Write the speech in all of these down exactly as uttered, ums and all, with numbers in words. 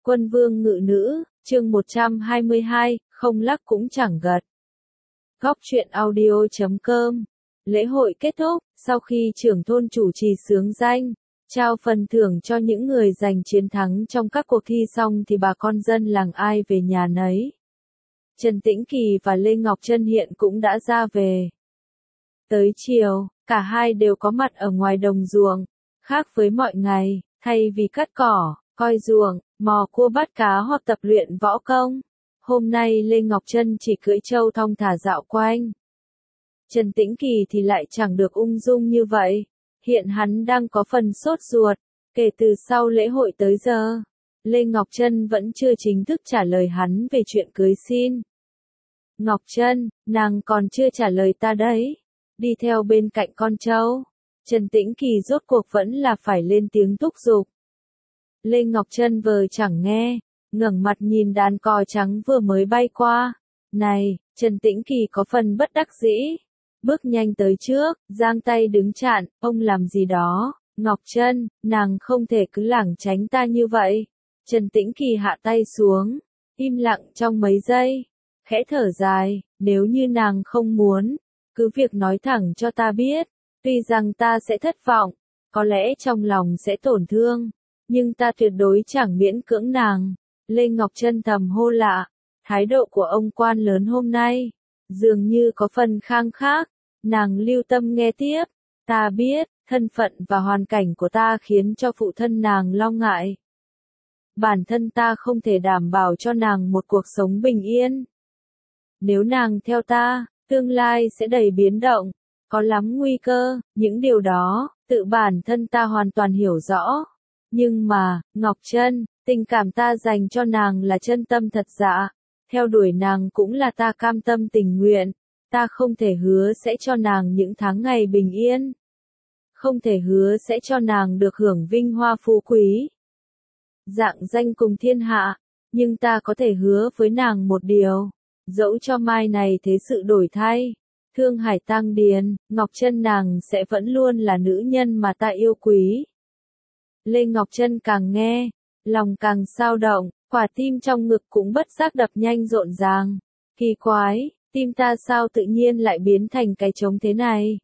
Quân vương ngự nữ, chương một trăm hai mươi hai, không lắc cũng chẳng gật. Góc truyện audio chấm com. Lễ hội kết thúc, sau khi trưởng thôn chủ trì xướng danh, trao phần thưởng cho những người giành chiến thắng trong các cuộc thi xong thì bà con dân làng ai về nhà nấy. Trần Tĩnh Kỳ và Lê Ngọc Trân hiện cũng đã ra về. Tới chiều, cả hai đều có mặt ở ngoài đồng ruộng. Khác với mọi ngày, thay vì cắt cỏ, coi ruộng, mò cua bắt cá hoặc tập luyện võ công, hôm nay Lê Ngọc Trân chỉ cưỡi trâu thong thả dạo quanh. Trần Tĩnh Kỳ thì lại chẳng được ung dung như vậy. Hiện hắn đang có phần sốt ruột. Kể từ sau lễ hội tới giờ, Lê Ngọc Trân vẫn chưa chính thức trả lời hắn về chuyện cưới xin. Ngọc Trân, nàng còn chưa trả lời ta đấy. Đi theo bên cạnh con trâu. Trần Tĩnh Kỳ rốt cuộc vẫn là phải lên tiếng thúc giục. Lê Ngọc Trân vờ chẳng nghe, ngẩng mặt nhìn đàn cò trắng vừa mới bay qua. Này, Trần Tĩnh Kỳ có phần bất đắc dĩ. Bước nhanh tới trước, giang tay đứng chặn, ông làm gì đó, Ngọc Trân, nàng không thể cứ lảng tránh ta như vậy. Trần Tĩnh Kỳ hạ tay xuống, im lặng trong mấy giây, khẽ thở dài, nếu như nàng không muốn, cứ việc nói thẳng cho ta biết, tuy rằng ta sẽ thất vọng, có lẽ trong lòng sẽ tổn thương, nhưng ta tuyệt đối chẳng miễn cưỡng nàng. Lê Ngọc Trân thầm hô lạ, thái độ của ông quan lớn hôm nay, dường như có phần khang khác. Nàng lưu tâm nghe tiếp, ta biết, thân phận và hoàn cảnh của ta khiến cho phụ thân nàng lo ngại. Bản thân ta không thể đảm bảo cho nàng một cuộc sống bình yên. Nếu nàng theo ta, tương lai sẽ đầy biến động, có lắm nguy cơ, những điều đó, tự bản thân ta hoàn toàn hiểu rõ. Nhưng mà, Ngọc Trân, tình cảm ta dành cho nàng là chân tâm thật dạ, theo đuổi nàng cũng là ta cam tâm tình nguyện. Ta không thể hứa sẽ cho nàng những tháng ngày bình yên. Không thể hứa sẽ cho nàng được hưởng vinh hoa phú quý. Dạng danh cùng thiên hạ. Nhưng ta có thể hứa với nàng một điều. Dẫu cho mai này thế sự đổi thay. Thương hải tang điền, Ngọc Trân nàng sẽ vẫn luôn là nữ nhân mà ta yêu quý. Lê Ngọc Trân càng nghe, lòng càng xao động, quả tim trong ngực cũng bất giác đập nhanh rộn ràng. Kỳ quái. Tim ta sao tự nhiên lại biến thành cái trống thế này?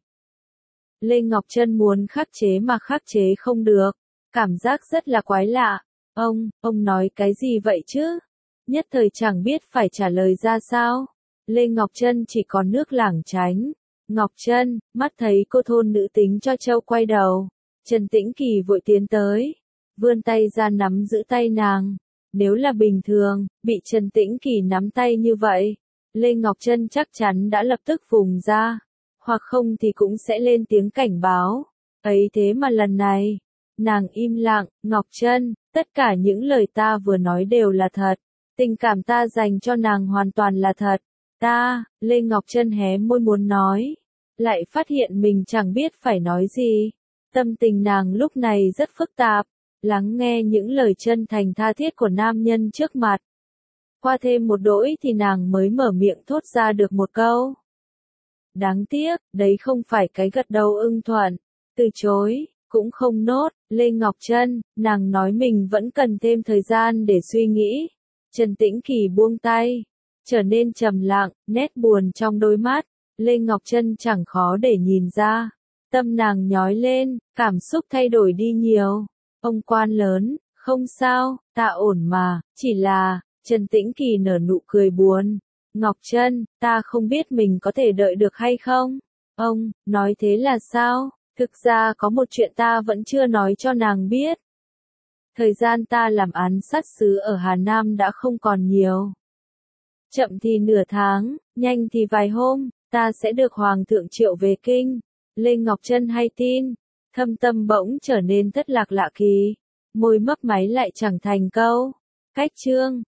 Lê Ngọc Trân muốn khắc chế mà khắc chế không được. Cảm giác rất là quái lạ. Ông, ông nói cái gì vậy chứ? Nhất thời chẳng biết phải trả lời ra sao. Lê Ngọc Trân chỉ còn nước lảng tránh. Ngọc Trân, mắt thấy cô thôn nữ tính cho trâu quay đầu. Trần Tĩnh Kỳ vội tiến tới. Vươn tay ra nắm giữ tay nàng. Nếu là bình thường, bị Trần Tĩnh Kỳ nắm tay như vậy. Lê Ngọc Trân chắc chắn đã lập tức vùng ra, hoặc không thì cũng sẽ lên tiếng cảnh báo. Ấy thế mà lần này, nàng im lặng, Ngọc Trân, tất cả những lời ta vừa nói đều là thật. Tình cảm ta dành cho nàng hoàn toàn là thật. Ta, Lê Ngọc Trân hé môi muốn nói, lại phát hiện mình chẳng biết phải nói gì. Tâm tình nàng lúc này rất phức tạp, lắng nghe những lời chân thành tha thiết của nam nhân trước mặt. Qua thêm một đỗi thì nàng mới mở miệng thốt ra được một câu. Đáng tiếc, đấy không phải cái gật đầu ưng thuận. Từ chối, cũng không nốt, Lê Ngọc Trân, nàng nói mình vẫn cần thêm thời gian để suy nghĩ. Trần Tĩnh Kỳ buông tay, trở nên trầm lặng, nét buồn trong đôi mắt. Lê Ngọc Trân chẳng khó để nhìn ra. Tâm nàng nhói lên, cảm xúc thay đổi đi nhiều. Ông quan lớn, không sao, ta ổn mà, chỉ là... Trần Tĩnh Kỳ nở nụ cười buồn. Ngọc Trân, ta không biết mình có thể đợi được hay không? Ông, nói thế là sao? Thực ra có một chuyện ta vẫn chưa nói cho nàng biết. Thời gian ta làm án sát sứ ở Hà Nam đã không còn nhiều. Chậm thì nửa tháng, nhanh thì vài hôm, ta sẽ được Hoàng thượng triệu về kinh. Lê Ngọc Trân hay tin, thâm tâm bỗng trở nên thất lạc lạ kỳ. Môi mấp máy lại chẳng thành câu. Cách chương